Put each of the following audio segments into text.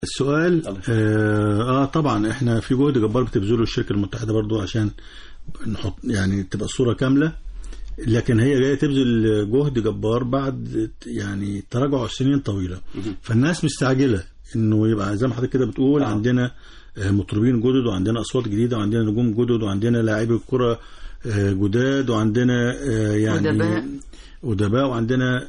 السؤال طبعا احنا في جهد جبار بتبذله الشركة المتحدة برضو عشان نحط يعني تبقى الصورة كاملة، لكن هي جاية تبذل جهد جبار بعد يعني تراجع سنين طويلة. فالناس مستعجلة انه يبقى زي ما حضرتك كده بتقول عندنا مطربين جدد، وعندنا اصوات جديدة، وعندنا نجوم جدد، وعندنا لاعبي الكرة جداد، وعندنا يعني أدباء، وعندنا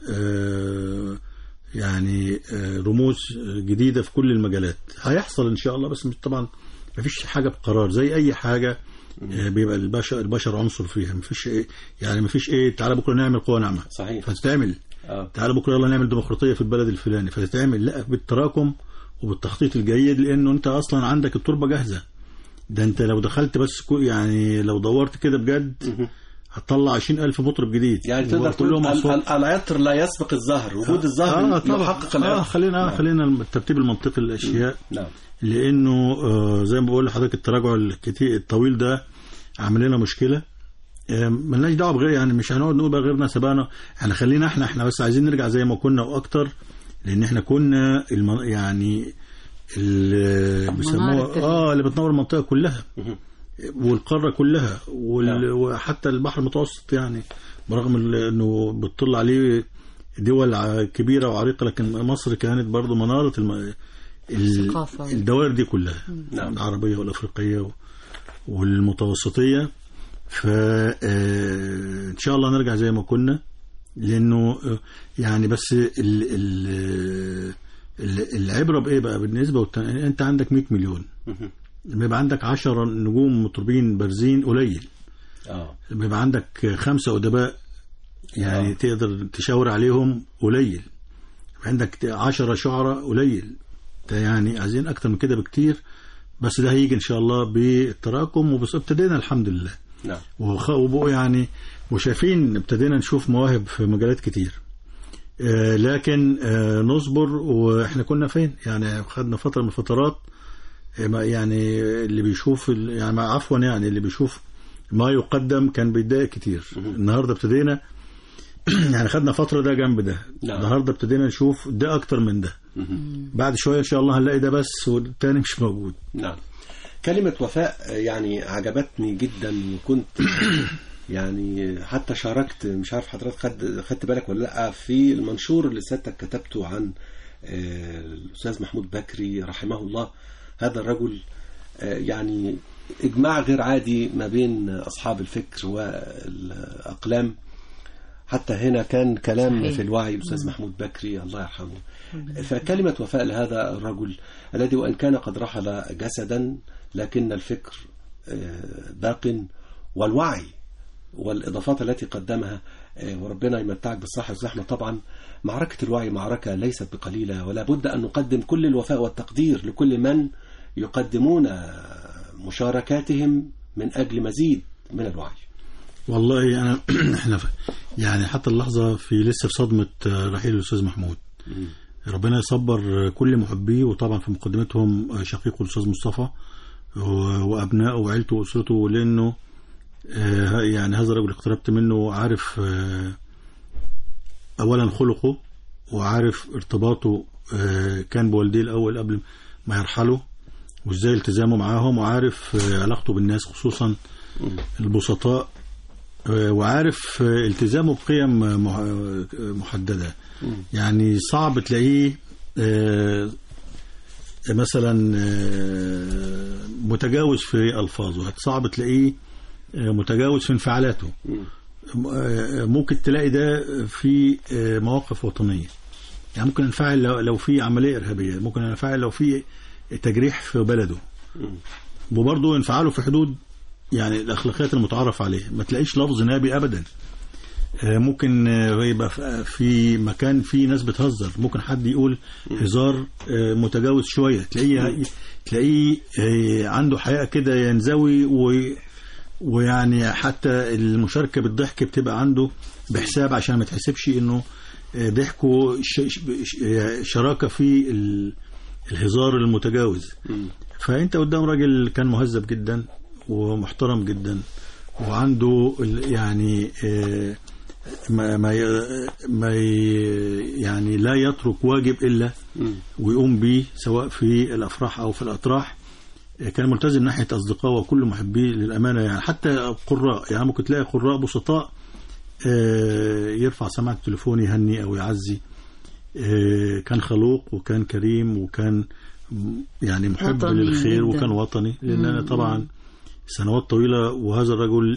يعني رموز جديدة في كل المجالات. هيحصل إن شاء الله، بس طبعا مفيش حاجة بقرار، زي أي حاجة بيبقى البشر عنصر فيها. مفيش إيه يعني، مفيش إيه تعالى بكرة نعمل قوة ناعمة صحيح فتتعمل، تعالى بكرة يلا نعمل ديمقراطية في البلد الفلاني فتتعمل. لا، بالتراكم وبالتخطيط الجيد، لأنه أنت أصلا عندك التربة جاهزة. ده أنت لو دخلت بس يعني لو دورت كده بجد هتطلع 20,000 مطرب جديد. يعني تقدر تقول العطر لا يسبق الزهر، وجود الزهر يحقق العطر. خلينا الترتيب المنطقي للأشياء. نعم. لأنه زي ما بقول لحضرتك التراجع الطويل ده عامل لنا مشكلة. ملناش دعوة بغير، يعني مش هنقعد نقول بقى غيرنا سبقنا. احنا خلينا احنا بس عايزين نرجع زي ما كنا واكتر، لان احنا كنا يعني اللي بيسموها اللي بتنور المنطقة كلها والقارة كلها وحتى البحر المتوسط، يعني برغم انه بتطل عليه دول كبيرة وعريقة، لكن مصر كانت برضو منارة الدوائر دي كلها، العربية والأفريقية والمتوسطية. فإن شاء الله نرجع زي ما كنا، لأنه يعني بس العبرة بإيه بقى بالنسبة أنت عندك 100 مليون، لما يبقى عندك 10 نجوم مطربين بارزين قليل، لما يبقى عندك 5 أدباء يعني تقدر تشاور عليهم قليل، عندك 10 شعراء قليل. ده يعني عايزين أكتر من كده بكتير، بس ده هيجي إن شاء الله بالتراكم. وبس ابتدينا الحمد لله، وبقوا يعني وشايفين ابتدينا نشوف مواهب في مجالات كتير، لكن نصبر. وإحنا كنا فين يعني، خدنا فترة من الفترات يعني اللي بيشوف يعني عفوا يعني اللي بيشوف ما يقدم كان بيتضايق كتير. النهاردة ابتدينا يعني خدنا فترة ده جنب ده، النهاردة ابتدينا نشوف ده أكتر من ده. بعد شوية إن شاء الله هنلاقي ده بس والتاني مش موجود. نعم. كلمة وفاء يعني عجبتني جدا، وكنت يعني حتى شاركت، مش عارف حضرتك خدت بالك ولا لا، في المنشور اللي سيادتك كتبته عن الأستاذ محمود بكري رحمه الله. هذا الرجل يعني إجماع غير عادي ما بين أصحاب الفكر والأقلام. حتى هنا كان كلام صحيح في الوعي الأستاذ محمود بكري الله يرحمه. فكلمة وفاء لهذا الرجل الذي وإن كان قد رحل جسدا، لكن الفكر باق، والوعي والإضافات التي قدمها، وربنا يمتعك بالصحة والزحمة. طبعا معركة الوعي معركة ليست بقليلة، ولا بد أن نقدم كل الوفاء والتقدير لكل من يقدمون مشاركاتهم من أجل مزيد من الوعي. والله أنا إحنا يعني حتى اللحظة لسه في صدمة رحيل الأستاذ محمود. ربنا يصبر كل محبيه، وطبعا في مقدمتهم شقيقه الأستاذ مصطفى وأبنائه وعيلته وأسرته، لأنه يعني هذا الرجل اقتربت منه وعارف أولا خلقه، وعارف ارتباطه كان بوالديه الأول قبل ما يرحله، وإزاي التزامه معاهم، وعارف علاقته بالناس خصوصا البسطاء، وعارف التزامه بقيم محددة. يعني صعب تلاقيه مثلا متجاوز في ألفاظه، صعب تلاقيه متجاوز في انفعالاته. ممكن تلاقي ده في مواقف وطنية، يعني ممكن ينفعل لو في عملية إرهابية، ممكن ينفعل لو في تجريح في بلده، وبرضه ينفعله في حدود يعني الأخلاقيات المتعارف عليه. ما تلاقيش لفظ نابي أبدا. ممكن يبقى في مكان فيه ناس بتهزر، ممكن حد يقول هزار متجاوز شوية، تلاقيه عنده حياء كده ينزوي، ويعني حتى المشاركة بالضحك بتبقى عنده بحساب عشان ما تحسبش انه ضحكه شراكة في الهزار المتجاوز. فانت قدام راجل كان مهذب جدا ومحترم جدا، وعنده يعني يعني لا يترك واجب إلا ويقوم به سواء في الأفراح أو في الأتراح. كان ملتزم ناحية أصدقائه وكل محبيه للأمانة، يعني حتى قراء، يعني ممكن تلاقي قراء بسطاء يرفع سماعة التليفون يهني أو يعزي. كان خلوق وكان كريم وكان يعني محب للخير وكان وطني، لأن أنا طبعا سنوات طويلة وهذا الرجل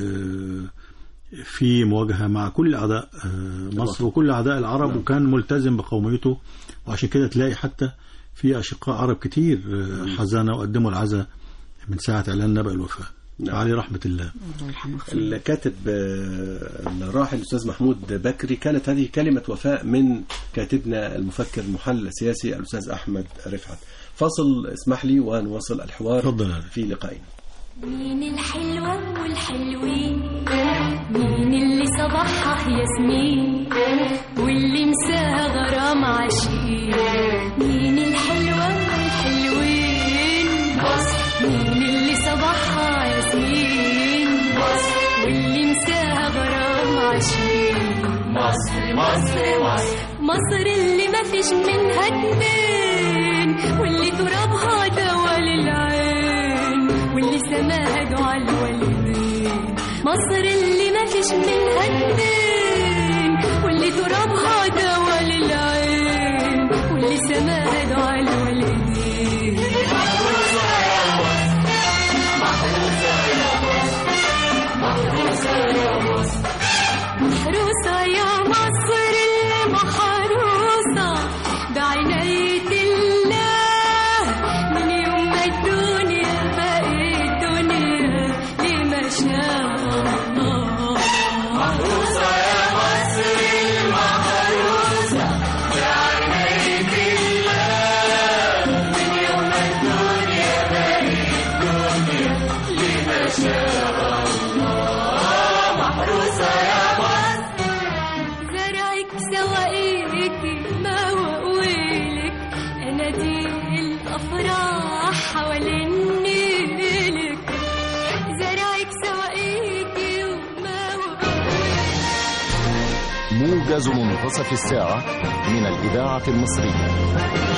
في مواجهة مع كل أعداء مصر وكل أعداء العرب، وكان ملتزم بقوميته، وعشان كده تلاقي حتى في أشقاء عرب كتير حزانة وقدموا العزاء من ساعة إعلان نبأ الوفاة عليه رحمة الله. الكاتب الراحل الأستاذ محمود بكري، كانت هذه كلمة وفاء من كاتبنا المفكر المحلل السياسي الأستاذ أحمد رفعت. فاصل اسمح لي ونواصل الحوار في لقائنا. مين الحلوة والحلوين، مين اللي صباحها ياسمين واللي مساها غرام عشقين، مين الحلوة والحلوين مصر، مين اللي صباحها ياسمين مصر واللي مساها غرام عشقين، مصر مصر مصر مصر اللي ما فيش منها اتنين، واللي ترابها دوا للعين واللي سماها دعاء الوالدين، مصر اللي ما فيش منها اتنين، واللي ترابها دوا للعين واللي سماها دعاء الوالدين. محروسة يا مصر، محروسة يا مصر، محروسة يا مصر، محروسة يا مصر اللي محروسة بعناية الله، من يوم ما الدنيا بقت دنيا لما شاء الله. محروسة يا مصر المحروسة بعناية الله، من يوم ما الدنيا بقت دنيا لما شاء الله. محروسة يا مصر، زرعك سواقيك ما وقويلك، أناديل الأفراح حوالين نيلك، زرعك سواقيك وما وقويلك. موجز منتصف الساعة من الإذاعة المصرية.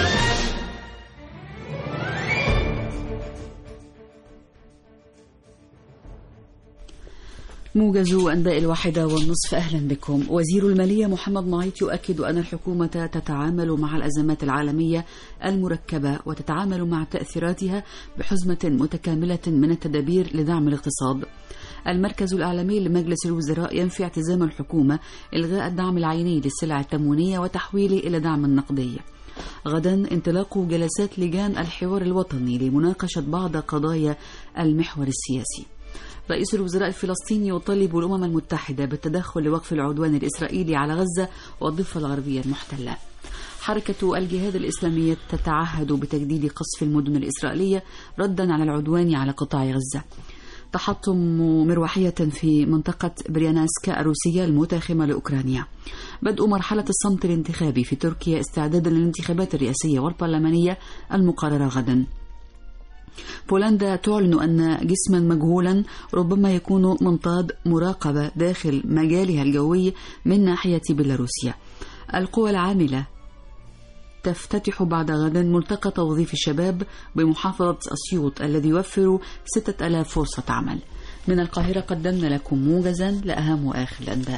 موجز أنباء 1:30. أهلا بكم. وزير المالية محمد معيط يؤكد أن الحكومة تتعامل مع الأزمات العالمية المركبة وتتعامل مع تأثيراتها بحزمة متكاملة من التدابير لدعم الاقتصاد. المركز الإعلامي لمجلس الوزراء ينفي اعتزام الحكومة إلغاء الدعم العيني للسلع التموينية وتحويله إلى دعم نقدي. غدا انطلاق جلسات لجان الحوار الوطني لمناقشة بعض قضايا المحور السياسي. رئيس الوزراء الفلسطيني يطالب الأمم المتحدة بالتدخل لوقف العدوان الإسرائيلي على غزة والضفة الغربية المحتلة. حركة الجهاد الإسلامية تتعهد بتجديد قصف المدن الإسرائيلية ردا على العدوان على قطاع غزة. تحطم مروحية في منطقة بريانسكا الروسية المتاخمة لأوكرانيا. بدء مرحلة الصمت الانتخابي في تركيا استعدادا للانتخابات الرئاسية والبرلمانية المقررة غدا. بولندا تعلن أن جسما مجهولا ربما يكون منطاد مراقبة داخل مجالها الجوي من ناحية بيلاروسيا. القوى العاملة تفتتح بعد غد ملتقى توظيف الشباب بمحافظة أسيوط الذي يوفر 6000 فرصة عمل. من القاهرة قدمنا لكم موجزا لأهم وآخر الأنباء.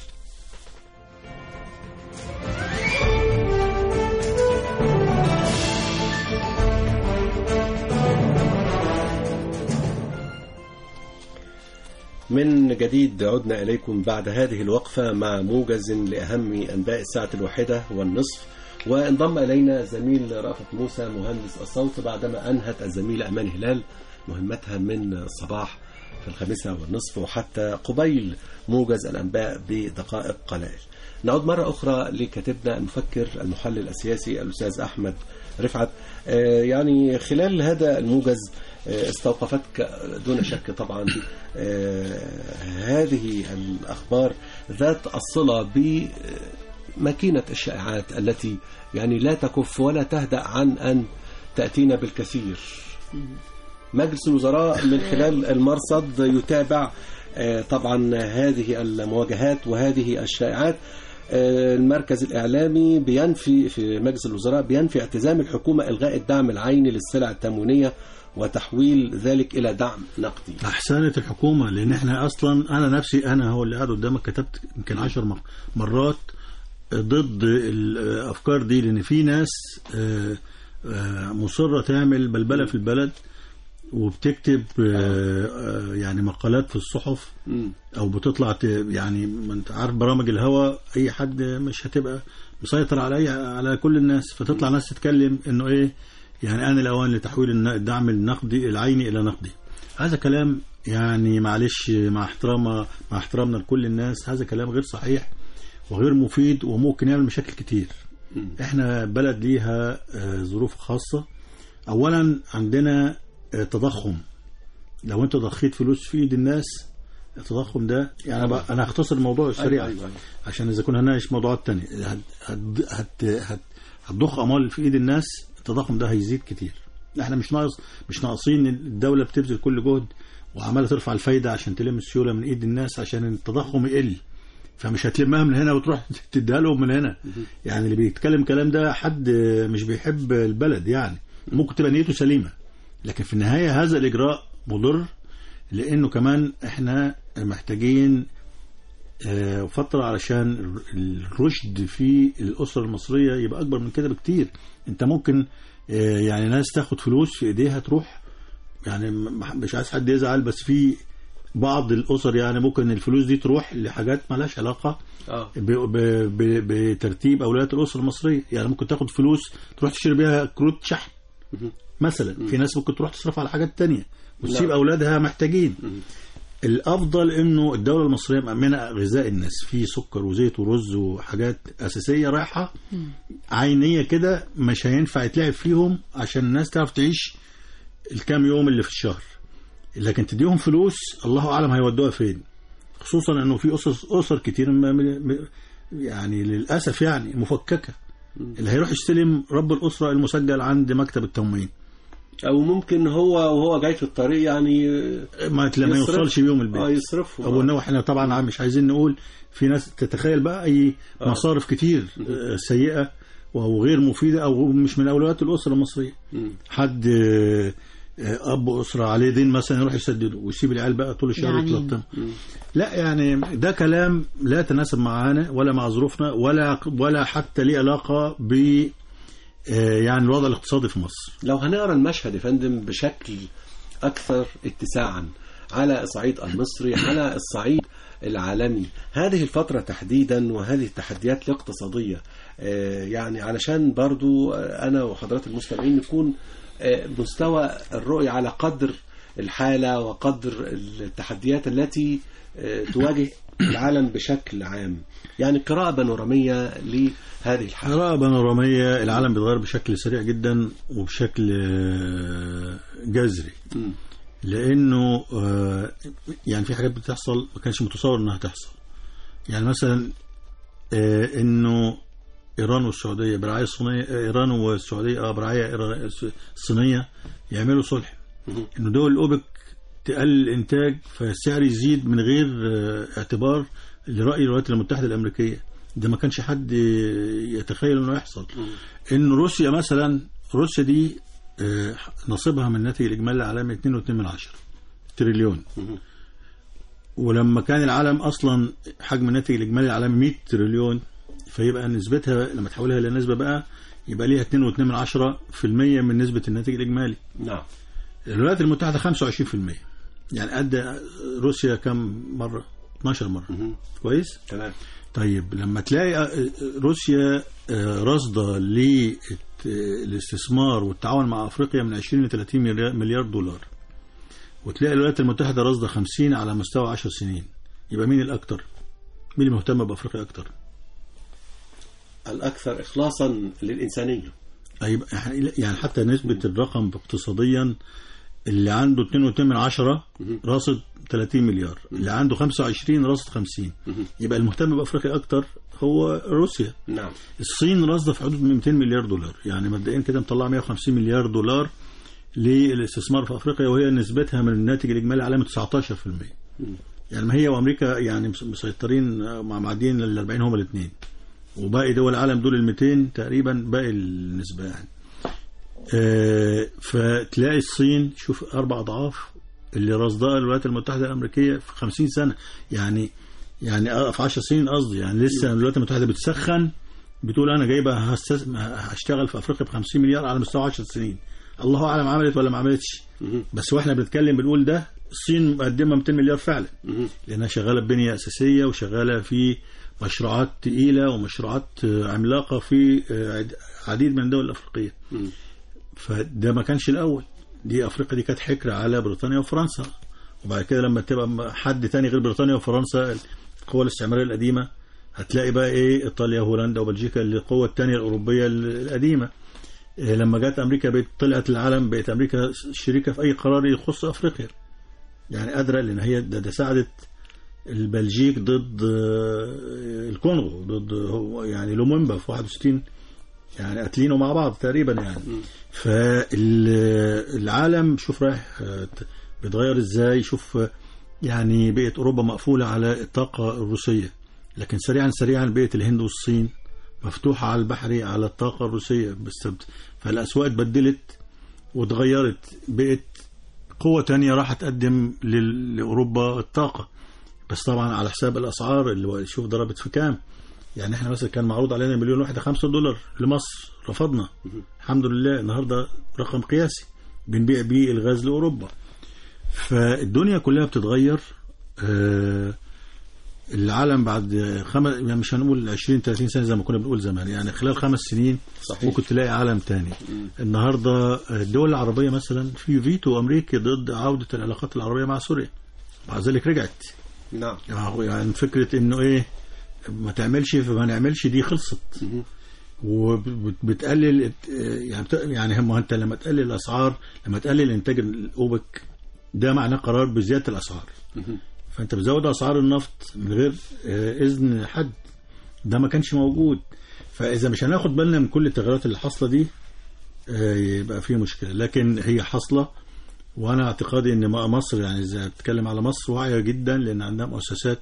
من جديد عدنا إليكم بعد هذه الوقفة مع موجز لأهم أنباء الساعة 1:30. وانضم إلينا زميل رأفت موسى مهندس الصوت بعدما أنهت الزميلة أمان هلال مهمتها من الصباح في 5:30 وحتى قبيل موجز الأنباء بدقائق قلائل. نعود مرة أخرى لكاتبنا المفكر المحلل السياسي الأستاذ أحمد رفعت. يعني خلال هذا الموجز استوقفتك دون شك طبعا هذه الأخبار ذات الصلة بماكينة الشائعات التي يعني لا تكف ولا تهدأ عن أن تأتينا بالكثير. مجلس الوزراء من خلال المرصد يتابع طبعا هذه المواجهات وهذه الشائعات، المركز الإعلامي بينفي في مجلس الوزراء بينفي التزام الحكومة إلغاء الدعم العيني للسلع التموينية وتحويل ذلك إلى دعم نقدي. أحسنت الحكومة، لأن احنا أصلا أنا نفسي أنا هو اللي قاعد قدامك كتبت يمكن 10 مرات ضد الأفكار دي، لأن في ناس مصرة تعمل بلبلة في البلد وبتكتب يعني مقالات في الصحف او بتطلع يعني ما انت عارف برامج الهوا اي حد مش هتبقى مسيطر على كل الناس، فتطلع ناس تتكلم انه ايه يعني آن الأوان لتحويل الدعم النقدي العيني إلى نقدي. هذا كلام يعني معلش مع احترامنا لكل الناس، هذا كلام غير صحيح وغير مفيد وممكن يعمل مشاكل كتير. احنا بلد ليها ظروف خاصة. اولا عندنا تضخم، لو انت ضخيت فلوس في ايد الناس التضخم ده يعني انا هختصر الموضوع سريعا عشان اذا كنا هنناقش موضوعات تانية. هتضخ اموال في ايد الناس، التضخم ده هيزيد كتير. احنا مش ناقصين، الدولة بتبذل كل جهد وعمالة ترفع الفايدة عشان تلم السيولة من ايد الناس عشان التضخم يقل، فمش هتلمها من هنا وتروح تديها لهم من هنا. يعني اللي بيتكلم كلام ده حد مش بيحب البلد، يعني ممكن تبقى نيته سليمة، لكن في النهاية هذا الإجراء مضر، لأنه كمان احنا محتاجين فترة علشان الرشد في الأسرة المصرية يبقى أكبر من كده بكتير. انت ممكن يعني ناس تاخد فلوس في ايديها تروح، يعني مش عايز حد يزعل، بس في بعض الأسر يعني ممكن الفلوس دي تروح لحاجات مالهاش علاقة بترتيب أولويات الأسرة المصرية. يعني ممكن تاخد فلوس تروح تشتري بيها كروت شحن مثلا، في ناس ممكن تروح تصرف على حاجات تانية وتسيب أولادها محتاجين. الأفضل إنه الدولة المصرية مأمنة غذاء الناس، في سكر وزيت ورز وحاجات أساسية رايحة عينية كده، مش هينفع يتلعب فيهم عشان الناس تعرف تعيش الكام يوم اللي في الشهر. لكن تديهم فلوس الله أعلم هيودوها فين، خصوصا إنه في أسر كتير يعني للأسف يعني مفككة. اللي هيروح يستلم رب الأسرة المسجل عند مكتب التموين، او ممكن هو وهو جاي في الطريق يعني ما يوصلش بيهم البيت يصرفهم. او انه احنا طبعا مش عايزين نقول في ناس تتخيل بقى اي مصارف كتير سيئة وغير مفيدة او مش من اولويات الاسرة المصرية. حد اب اسرة عليه دين مثلا يروح يسدده ويسيب العيال بقى طول الشهر يعني يتلطم. لا يعني ده كلام لا يتناسب معانا ولا مع ظروفنا ولا حتى ليه علاقة ب يعني الوضع الاقتصادي في مصر. لو هنقرأ المشهد يا فندم بشكل أكثر اتساعا على الصعيد المصري، على الصعيد العالمي، هذه الفترة تحديدا وهذه التحديات الاقتصادية، يعني علشان برضو أنا وحضرات المستمعين نكون مستوى الرؤية على قدر الحالة وقدر التحديات التي تواجه العالم بشكل عام. يعني قراءة بانورامية لهذه الحالة. قراءة بانورامية، العالم بيتغير بشكل سريع جدا وبشكل جذري، لأنه يعني في حاجات بتحصل ما كانش متصور أنها تحصل. يعني مثلا أنه إيران والسعودية برعاية الصينية، إيران والسعودية برعاية الصينية يعملوا صلح، أنه دول الأوبك تقلل الإنتاج فالسعر يزيد من غير اعتبار لرأي الولايات المتحدة الأمريكية. ده ما كانش حد يتخيل أنه يحصل. إن روسيا مثلا، روسيا دي نصيبها من الناتج الإجمالي العالمي 2.2 تريليون، ولما كان العالم أصلا حجم الناتج الإجمالي العالمي 100 تريليون، فيبقى نسبتها لما تحولها إلى نسبة بقى يبقى ليها 2.2% من نسبة الناتج الإجمالي. نعم. الولايات المتحدة 25%، يعني قد روسيا كم مرة؟ 12 مرة. كويس؟ تمام. طيب لما تلاقي روسيا رصدة للاستثمار والتعاون مع أفريقيا من 20 ل 30 مليار دولار، وتلاقي الولايات المتحدة رصدة 50 على مستوى 10 سنين، يبقى مين الأكتر؟ مين المهتم بأفريقيا أكتر؟ الأكثر إخلاصا للإنسانية. يعني حتى نسبة الرقم اقتصاديا، اللي عنده 2.8 راصد 30 مليار، اللي عنده 25 راصد 50، يبقى المهتم بأفريقيا أكتر هو روسيا. نعم. الصين راصدة في حدود 200 مليار دولار، يعني مبدئيا كده مطلع 150 مليار دولار للاستثمار في أفريقيا، وهي نسبتها من الناتج الإجمالي العالمي 19%. يعني ما هي وامريكا يعني مسيطرين مع معدين ال 40 هم الاثنين، وباقي دول العالم دول ال 200 تقريبا باقي النسبه يعني. فتلاقي الصين شوف 4 أضعاف اللي رصدها الولايات المتحده الامريكيه في 50 سنه، يعني في 10 سنين قصدي، يعني لسه الولايات المتحده بتسخن، بتقول انا جايبه هشتغل في افريقيا ب 50 مليار على مستوى 10 سنين، الله اعلم عملت ولا ما عملتش. بس واحنا بنتكلم بنقول ده الصين مقدمه 200 مليار فعلا، لانها شغاله ببنيه اساسيه وشغاله في مشروعات تقيله ومشروعات عملاقه في عديد من الدول الافريقيه. فده ما كانش الاول، دي افريقيا دي كانت حكر على بريطانيا وفرنسا، وبعد كده لما تبقى حد تاني غير بريطانيا وفرنسا القوى الاستعماريه القديمه، هتلاقي بقى ايه ايطاليا وهولندا وبلجيكا اللي القوه الثانيه الاوروبيه القديمه. لما جت امريكا طلعت العالم، بقت امريكا شريكه في اي قرار يخص افريقيا، يعني قادره، لان هي ده ساعدت البلجيك ضد الكونغو، ضد يعني لومومبا في 61، يعني قاتلينه مع بعض تقريبا يعني. فالعالم شوف رايح بيتغير ازاي، شوف يعني بقت اوروبا مقفوله على الطاقه الروسيه، لكن سريعا بقت الهند والصين مفتوحه على البحري على الطاقه الروسيه بالسبت. فالاسواق اتبدلت واتغيرت، بقت قوه تانية راح تقدم لاوروبا الطاقه، بس طبعا على حساب الاسعار اللي شوف ضربت في كام. يعني احنا مثلا كان معروض علينا مليون واحده $5 لمصر، رفضنا الحمد لله، النهارده رقم قياسي بنبيع بيه الغاز لاوروبا. فالدنيا كلها بتتغير. العالم بعد يعني مش هنقول 20-30 سنه زي ما كنا بنقول زمان، يعني خلال 5 سنين صحيح. ممكن تلاقي عالم تاني. النهارده الدول العربيه مثلا في فيتو امريكي ضد عوده العلاقات العربيه مع سوريا، مع ذلك رجعت. نعم. يعني فكره انه ايه ما تعملش فما نعملش دي خلصت. وبتقلل يعني هم انت لما تقلل الاسعار، لما تقلل انتاج الاوبك، ده معناه قرار بزياده الاسعار. فانت بتزود اسعار النفط من غير اذن حد، ده ما كانش موجود. فاذا مش هناخد بالنا من كل التغيرات اللي حاصله دي يبقى في مشكله، لكن هي حاصله. وانا اعتقادي ان مصر، يعني اذا بتكلم على مصر، واعيه جدا، لان عندها مؤسسات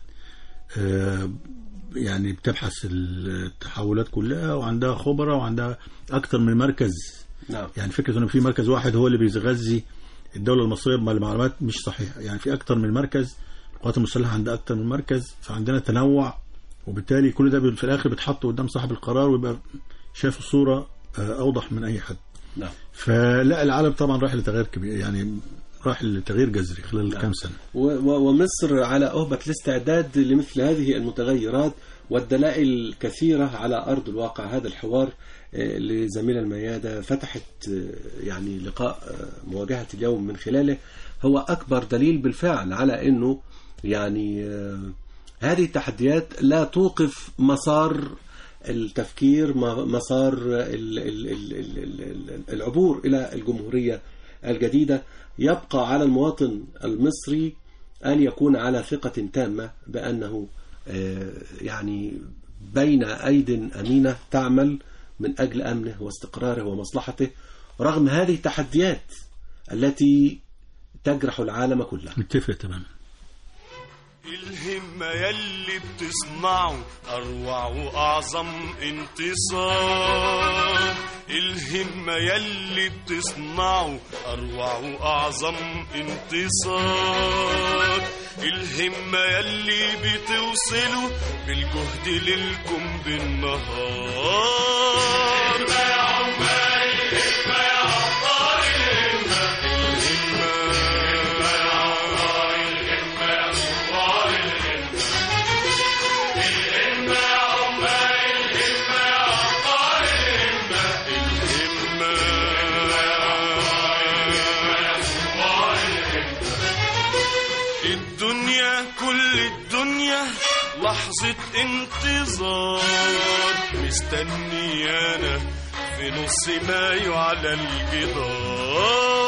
يعني بتبحث التحولات كلها، وعندها خبراء، وعندها اكتر من مركز. نعم. يعني فكره انه في مركز واحد هو اللي بيغذي الدوله المصريه بالمعلومات مش صحيحه، يعني في اكتر من مركز. القوات المسلحه عندها اكتر من مركز، فعندنا تنوع، وبالتالي كل ده في الاخر بيتحط قدام صاحب القرار ويبقى شايف الصوره اوضح من اي حد. نعم. فلا العالم طبعا راح لتغيير كبير، يعني راح لتغيير جذري خلال كام سنه. ومصر على أهبة الاستعداد لمثل هذه المتغيرات والدلائل الكثيرة على أرض الواقع. هذا الحوار لزميل الميادة فتحت يعني لقاء مواجهة اليوم من خلاله هو أكبر دليل بالفعل على أنه يعني هذه التحديات لا توقف مسار التفكير، مسار العبور إلى الجمهورية الجديدة. يبقى على المواطن المصري أن يكون على ثقة تامة بأنه يعني بين أيد أمينة تعمل من أجل أمنه واستقراره ومصلحته رغم هذه التحديات التي تجرح العالم كله. متفق تماما. الهمة يلي بتصنعه أروع وأعظم انتصار. الهمة يلي بتصنعه أروع وأعظم انتصار. الهمة يلي بتوصله بالجهد للكم بالنهار. الهمة يا عمال، الهمة يا عطار، الهمة كل الدنيا لحظة انتظار مستنيانا في نص مايو على الجدار.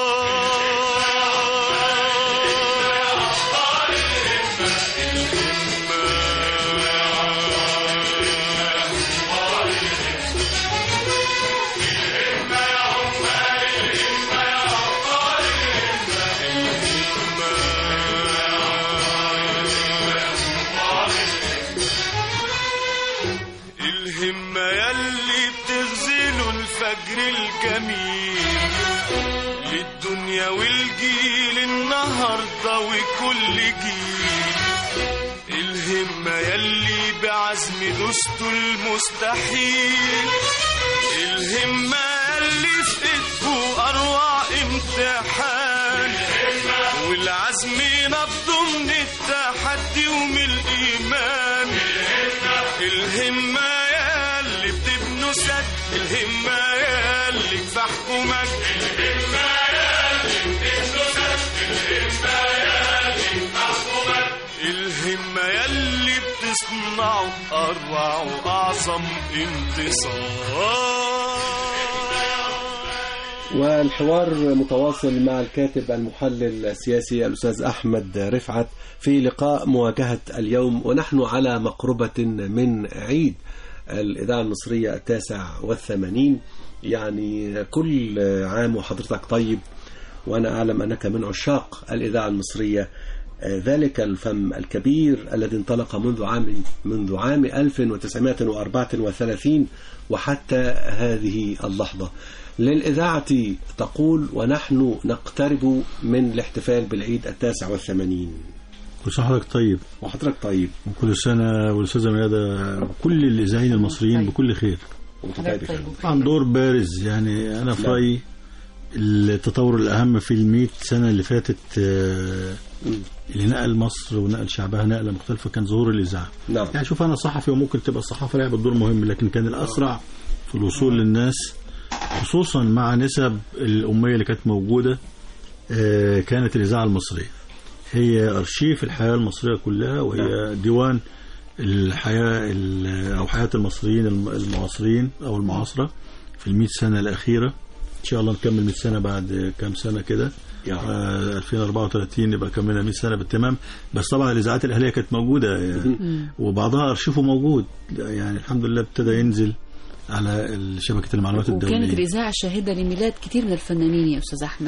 الفكر الجميل للدنيا والجيل النهارده وكل جيل. الهمة يلي بعزم دوستوا المستحيل، الهمة يلي في ايدكوا اروع امتحان، والعزم نبضوا من التحدي ومن الايمان. الهمة يلي بتبنوا سد، الهمة يلي كفاحكوا مجد، الهمة يلي بتبنوا سد، الهمة يلي كفاحكوا مجد، الهمة يلي بتصنعوا أروع وأعظم انتصار. والحوار متواصل مع الكاتب المحلل السياسي الأستاذ أحمد رفعت في لقاء مواجهة اليوم، ونحن على مقربة من عيد الإذاعة المصرية 89. يعني كل عام وحضرتك طيب، وأنا أعلم أنك من عشاق الإذاعة المصرية. ذلك الفم الكبير الذي انطلق منذ عام 1934 وحتى هذه اللحظة. للإذاعة تقول ونحن نقترب من الاحتفال بالعيد 89. كل سنة وحضرتك طيب. وحضرتك طيب. وكل سنة والأستاذة ميادة وكل الإذاعيين المصريين طيب. بكل خير. عن دور بارز. يعني أنا في رأيي التطور الأهم في 100 سنة اللي فاتت اللي نقل مصر ونقل شعبها نقلة مختلفة كان ظهور الإذاعة. نعم. يعني شوف أنا صحفي وممكن تبقى الصحافة لعبت دور مهم، لكن كان الأسرع في الوصول للناس خصوصا مع نسب الأمية اللي كانت موجودة. كانت الإذاعة المصرية هي أرشيف الحياة المصرية كلها، وهي ديوان الحياة أو حياة المصريين المعاصرين أو المعاصرة في 100 سنة الأخيرة. إن شاء الله نكمل 100 سنة بعد كام سنة كده، 2034 يبقى كملنا 100 سنة بالتمام. بس طبعا الإذاعات الأهلية كانت موجودة وبعضها أرشيفه موجود، يعني الحمد لله ابتدى ينزل على شبكة المعلومات الدولية. وكانت الإذاعة شاهدة لميلاد كتير من الفنانين يا أستاذ أحمد.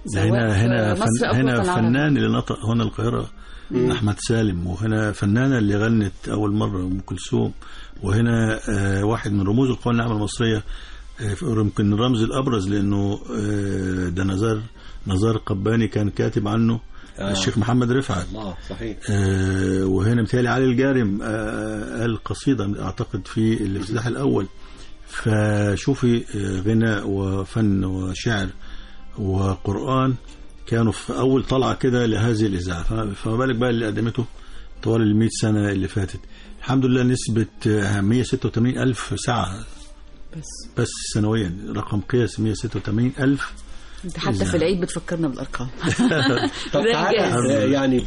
هنا فنان اللي نطق هنا القاهرة أحمد سالم، وهنا فنانة اللي غنت أول مرة أم كلثوم، وهنا واحد من رموز القوى الناعمة المصرية، يمكن الرمز الأبرز لأنه ده نزار قباني كان كاتب عنه الشيخ محمد رفعت. صحيح. وهنا متهيألي علي الجارم قال قصيدة أعتقد في الافتتاح الأول. فشوفي غناء وفن وشعر وقرآن كانوا في أول طلعة كده لهذه الإذاعة، فما بالك بقى اللي قدمته طوال 100 سنة اللي فاتت. الحمد لله نسبة 186 ألف ساعة بس سنويا، رقم قياسي 186,000. انت حتى في العيد بتفكرنا بالأرقام. طب تعالى يعني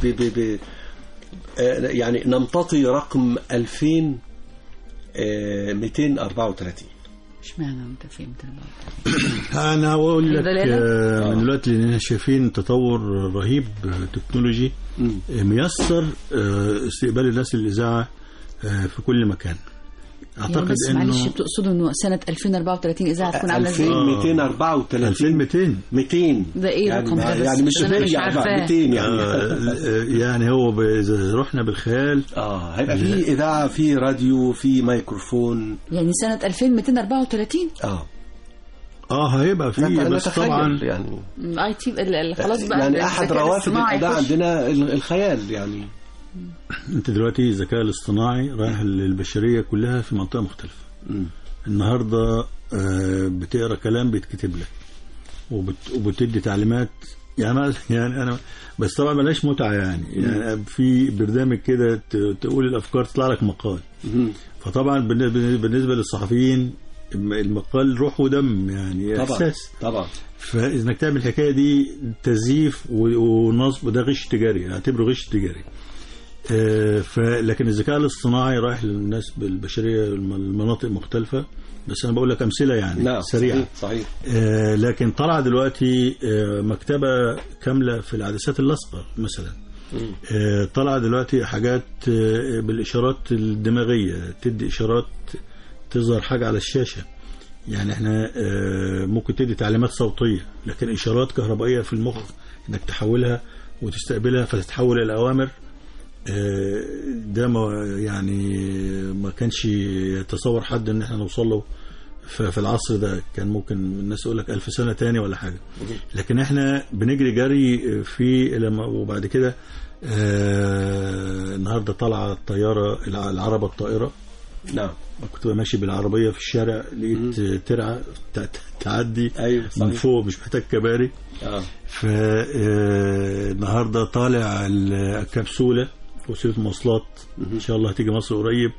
يعني نمتطي رقم 2234. اشمعنى انت فين؟ انا اقول لك من دلوقتي لان شايفين تطور رهيب تكنولوجي ميسر استقبال الناس للإذاعة في كل مكان. اعتقد يعني انه معلش بتقصدوا انه سنه 2034 اذاعه تكون عامله ازاي؟ 2234 200 ده ايه الرقم ده؟ يعني مش 200 يعني يعني هو اذا رحنا بالخيال هيبقى في اذاعه، في راديو، في ميكروفون. يعني سنه 2234 هيبقى في، بس طبعا يعني اي تي خلاص بقى يعني احد روافد الاداء عندنا الخيال. يعني انت دلوقتي الذكاء الاصطناعي رايح للبشريه كلها في منطقه مختلفه. النهارده بتقرا كلام بيتكتب لك وبتدي تعليمات. يعني انا بس طبعا ملاش متعه يعني في برنامج كده تقول الافكار تطلع لك مقال. فطبعا بالنسبه للصحفيين المقال روح ودم، يعني احساس طبعا. فاذا انك تعمل الحكايه دي تزييف ونصب، ده غش تجاري، اعتبره غش تجاري. لكن الذكاء الاصطناعي رايح للناس بالبشريه المناطق مختلفه. بس انا بقول لك امثله يعني سريعه. صحيح. لكن طلع دلوقتي مكتبه كامله في العدسات اللاصقه مثلا. طلع دلوقتي حاجات بالاشارات الدماغيه، تدي اشارات تظهر حاجه على الشاشه. يعني احنا ممكن تدي تعليمات صوتيه، لكن اشارات كهربائيه في المخ انك تحولها وتستقبلها فتتحول الى اوامر. ده ما كانش يتصور حد ان احنا نوصل له ففي العصر ده كان ممكن الناس يقول لك 1000 سنة تاني ولا حاجة، لكن احنا بنجري جري في وبعد كده النهارده طالعه الطياره العربه الطائره. نعم. كنت ماشي بالعربيه في الشارع لقيت ترعه تعدي من فوق، مش محتاج كباري. فالنهارده طالع الكبسوله وسيله مواصلات ان شاء الله هتيجي مصر قريب.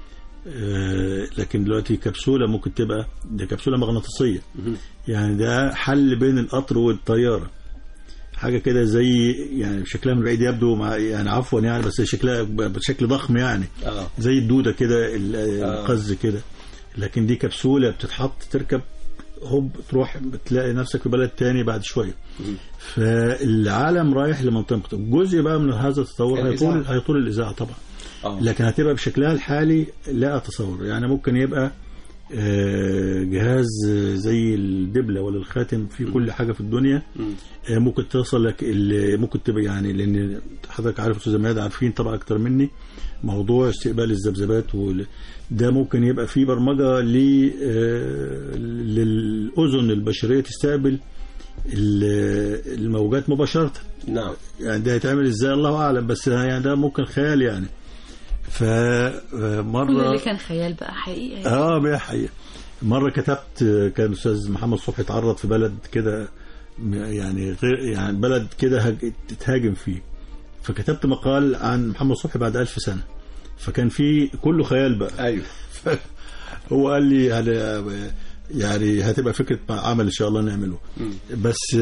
لكن دلوقتي كبسوله ممكن تبقى ده كبسوله مغناطيسيه، يعني ده حل بين القطر والطياره، حاجه كده زي يعني شكلها من بعيد يبدو يعني عفوا يعني، بس شكلها بشكل ضخم يعني زي الدوده كده القز كده، لكن دي كبسوله بتتحط تركب هوب تروح بتلاقي نفسك في بلد تاني بعد شويه. فالعالم رايح لمنطقه جزء بقى من هذا التطور هيطول الاذاعه طبعا. لكن هتبقى بشكلها الحالي لا اتصور، يعني ممكن يبقى جهاز زي الدبلة ولا الخاتم في كل حاجة في الدنيا. ممكن توصل لك ممكن تبقى يعني، لأن حضرتك عارف أستاذ مهاد عارفين طبعا أكتر مني موضوع استقبال الذبذبات ده ممكن يبقى فيه برمجة للأذن البشرية تستقبل الموجات مباشرة. نعم. يعني ده هيتعمل ازاي الله أعلم، بس يعني ده ممكن خيال يعني. فمرة كل اللي كان خيال بقى حقيقة. بقى حقيقة. مرة كتبت كان أستاذ محمد صبحي اتعرض في بلد كده يعني غير يعني بلد كده تتهاجم فيه، فكتبت مقال عن محمد صبحي بعد 1000 سنة، فكان فيه كله خيال بقى. أيوه. هو قال لي يعني هتبقى فكرة عمل إن شاء الله نعمله. بس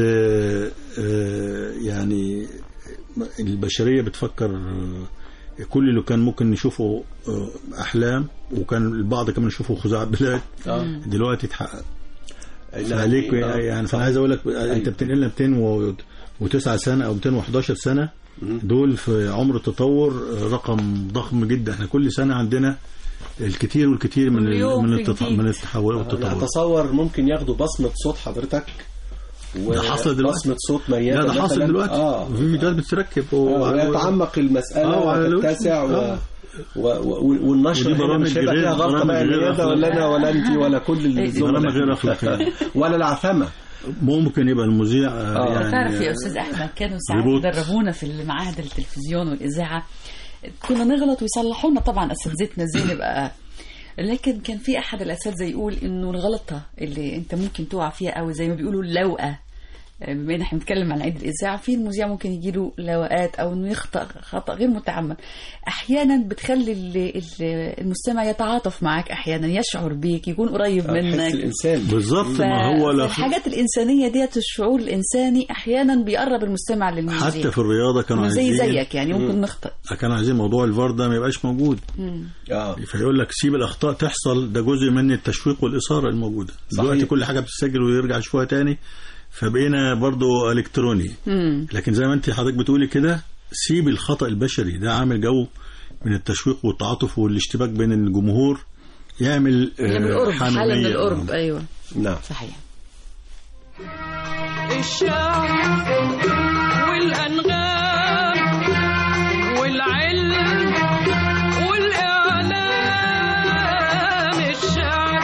يعني البشرية بتفكر كل اللي كان ممكن نشوفه أحلام، وكان البعض كمان يشوفه خزاع بلاد دلوقتي اتحقق. عليك يعني فأنا عايز أقول لك أنت بتنقلنا 209 سنة أو 211 سنة، دول في عمر التطور رقم ضخم جدا. احنا كل سنة عندنا الكثير والكثير من التحول والتطور. أتصور ممكن ياخدوا بصمة صوت حضرتك ده حصل دلوقتي، بصمة صوت ميادة ده حصل دلوقتي في فيديوهات بتتركب ويتعمق المسألة وتتسع والنشر ودي برامج مش هيبقى فيها غلطة بقى ميادة ولا أنا ولا أنت ولا كل برامج غير أخلاقية ولا العثمة. ممكن يبقى المذيع يعني تعرف يا أستاذ أحمد كانوا ساعات يدربونا في المعاهد التلفزيون والإذاعة، كنا نغلط ويصلحونا طبعا أساتذتنا زي نبقى، لكن كان في أحد الأساتذة يقول إنه الغلطة اللي أنت ممكن تقع فيها أو زي ما بيقولوا اللوقة، بما إن إحنا بنتكلم عن عيد الإذاعة، في المذيع ممكن يجيله لوقات أو إنه يخطأ خطأ غير متعمد، أحيانا بتخلي المستمع يتعاطف معك، أحيانا يشعر بيك، يكون قريب منك. الإنسان بالظبط. ما هو الحاجات الإنسانية ديت، الشعور الإنساني أحيانا بيقرب المستمع للمذيع. حتى في الرياضة كانوا عايزين زيك يعني ممكن نخطأ، كانوا عايزين موضوع الفار ده ما يبقاش موجود. فيقول لك سيب الأخطاء تحصل، ده جزء من التشويق والإثارة الموجودة. دلوقتي كل حاجة بتسجل ويرجع يشوفها تاني، فبقينا برضو إلكتروني. لكن زي ما انت حضرتك بتقولي كده، سيب الخطأ البشري ده عامل جو من التشويق والتعاطف والاشتباك بين الجمهور، يعمل حالة من القرب. أيوة نعم صحيح. الشعر والأنغام والعلم والإعلام، الشعر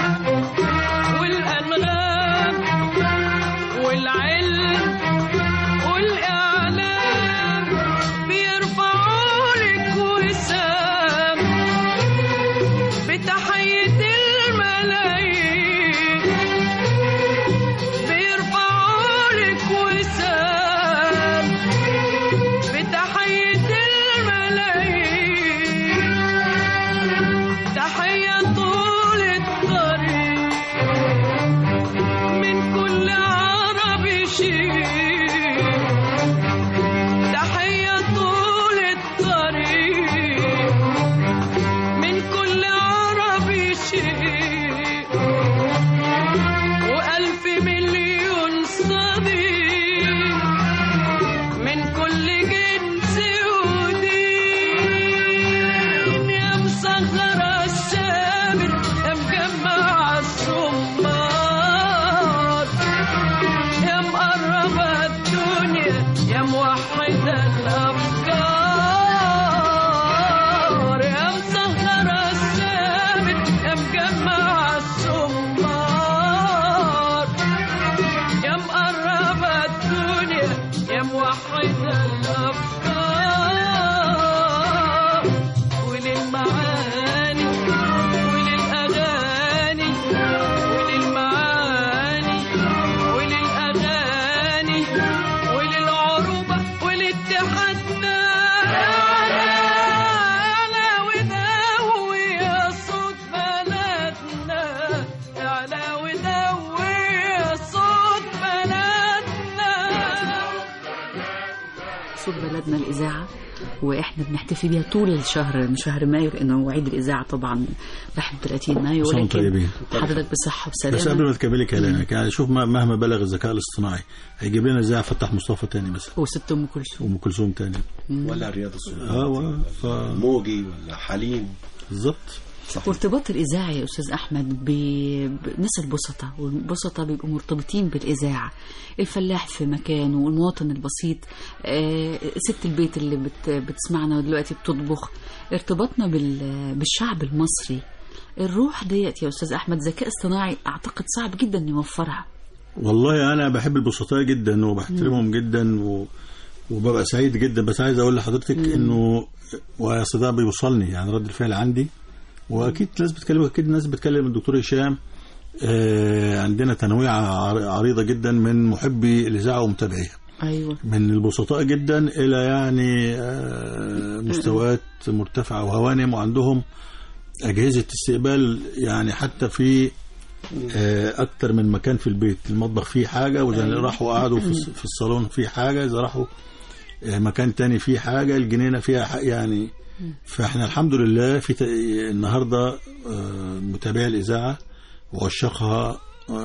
والأنغام والعلم والإعلام بيرفعوا لك وسام بتحية الملايين، بيرفعوا لك وسام بتحية الملايين، تحية طول الطريق من كل عربي شيء، تحية طول الطريق من كل عربي شيء، وألف مليون صديق من كل جنس ودين، يا مسخرة الشامل يا مجمع الصمار، يا مقربة وحد الأفكار وللمعاني وللأغاني وللمعاني وللأغاني وللعروبة وللتحدى أعلى وداوي يا صوت بلدنا أعلى وداوي يا صوت بلدنا. صوت بلدنا الإذاعة، وإحنا بنحتفي بيها طول الشهر، من شهر مايو، لأنه عيد الإذاعة طبعا 31 مايو. صوم طيبين. حضرتك بصحة وسلامة. بس قبل ما تكملي كلامك، يعني شوف مهما بلغ الذكاء الاصطناعي هيجيب لنا إذاعة فتح مصطفى تاني مثلا، وست أم كلثوم، وأم كلثوم تاني، ولا رياض السلطان، موجي ولا حليم. بالظبط. وارتباط الإذاعة يا أستاذ أحمد بناس البسطة، والبسطة بيبقوا مرتبطين بالإذاعة. الفلاح في مكانه، والمواطن البسيط، ست البيت اللي بتسمعنا دلوقتي بتطبخ. ارتباطنا بالشعب المصري، الروح ديت يا أستاذ أحمد ذكاء اصطناعي أعتقد صعب جدا يوفرها. والله أنا بحب البسطاء جدا وبحترمهم جدا وببقى سعيد جدا. بس عايز أقول لحضرتك إنه وصداع بيوصلني، يعني رد الفعل عندي، واكيد ناس بتكلم، اكيد ناس بتكلم الدكتور هشام. عندنا تنويعه عريضه جدا من محبي الاذاعه ومتابعيها. ايوه، من البسطاء جدا الى يعني مستويات مرتفعه وهوانم، وعندهم اجهزه استقبال يعني حتى في اكتر من مكان في البيت. المطبخ فيه حاجه، واذا راحوا قعدوا في الصالون فيه حاجه، اذا راحوا مكان تاني فيه حاجه، الجنينه فيها يعني. فاحنا الحمد لله في النهارده متابعي الاذاعه وعشاقها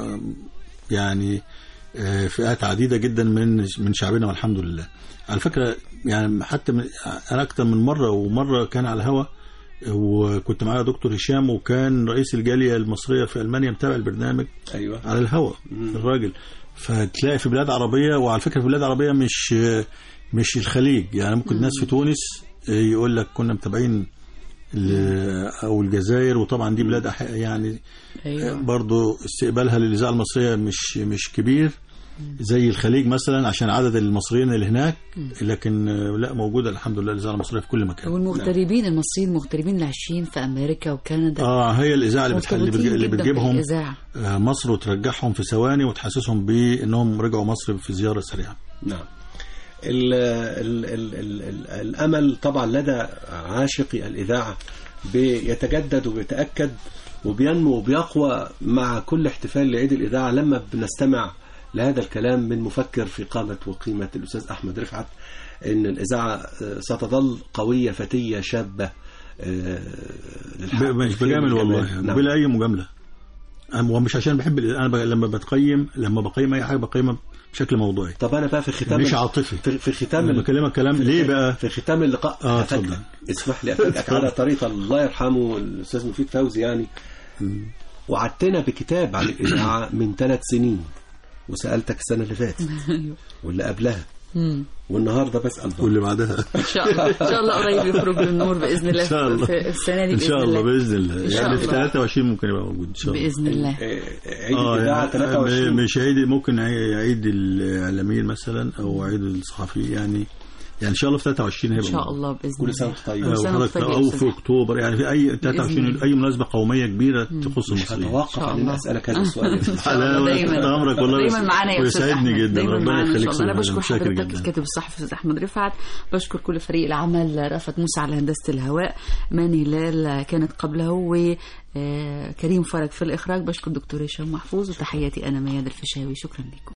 يعني فئات عديده جدا من شعبنا، والحمد لله. على فكره يعني حتى انا اكتر من مره كان على الهوا، وكنت معايا دكتور هشام، وكان رئيس الجاليه المصريه في المانيا متابع البرنامج. ايوه، على الهوا الراجل. فتلاقي في بلاد عربيه، وعلى فكره في بلاد عربيه مش الخليج، يعني ممكن الناس في تونس يقول لك كنا متابعين او الجزائر، وطبعا دي بلاد يعني برضو استقبالها للإذاعة المصرية مش كبير زي الخليج مثلا عشان عدد المصريين اللي هناك، لكن لا، موجودة الحمد لله الإذاعة المصرية في كل مكان. والمغتربين المصريين المغتربين اللي عايشين في أمريكا وكندا، هي الإذاعة اللي بتجيبهم مصر وترجعهم في ثواني وتحسسهم بأنهم رجعوا مصر في زيارة سريعة. نعم. الأمل طبعا لدى عاشقي الإذاعة بيتجدد وبيتأكد وبينمو وبيقوى مع كل احتفال لعيد الإذاعة، لما بنستمع لهذا الكلام من مفكر في قامة وقيمة الأستاذ أحمد رفعت، إن الإذاعة ستظل قوية فتية شابة مش بجامل والله. نعم. بلا أي مجاملة، ومش عشان بحب أنا لما بقيم أي حاجة بقيمها بشكل موضوعي. طب انا بقى في ختام مش عاطفي، في ختام بكلمك كلام ليه بقى في ختام اللقاء اسمح لي افاجئك على طريقه الله يرحمه الاستاذ مفيد فوزي يعني. وعدتنا بكتاب عن الاذاعه من 3 سنين، وسالتك السنه اللي فاتت واللي قبلها والنهارده بسال واللي بعدها ان شاء الله قريب يخرج للنور باذن الله في السنه دي ان شاء الله باذن الله. يعني في 23 ممكن يبقى موجود ان شاء الله باذن الله. عيد الإذاعة 23 مش عيد، ممكن عيد الاعلاميين مثلا او عيد الصحفيين، يعني ان شاء الله في 23 هيبقى ان شاء الله باذن الله. كل سنه طيب. او في اكتوبر، يعني في اي 23 اي مناسبه قوميه كبيره تخص المصريين. هتوقف عن اسالك هذا السؤال دايما معانا يا استاذ ويسعدني جدا. ربنا يخليك. انا بشكر حضرتك الكاتب الصحفي الاستاذ احمد رفعت، بشكر كل فريق العمل، رأفت موسى على هندسه الهواء، ماني هلال كانت قبله، وكريم فرج في الاخراج. بشكر الدكتور هشام محفوظ، وتحياتي انا مياد الفيشاوي. شكرا لكم.